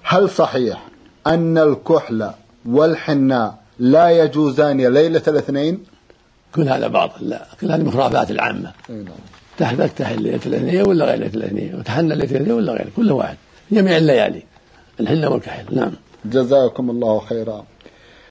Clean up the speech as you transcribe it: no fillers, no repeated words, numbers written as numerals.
هل صحيح أن الكحل والحناء لا يجوزان ليلة الاثنين؟ كل هذا باطل، لا، كل هذه مخرافات العامة. تحل ليلة الاثنين ولا غير ليلة الاثنين، وتحنى ليلة الاثنين ولا غير، كل واحد جميع الليالي الحنة والكحل. نعم. جزاكم الله خيرا.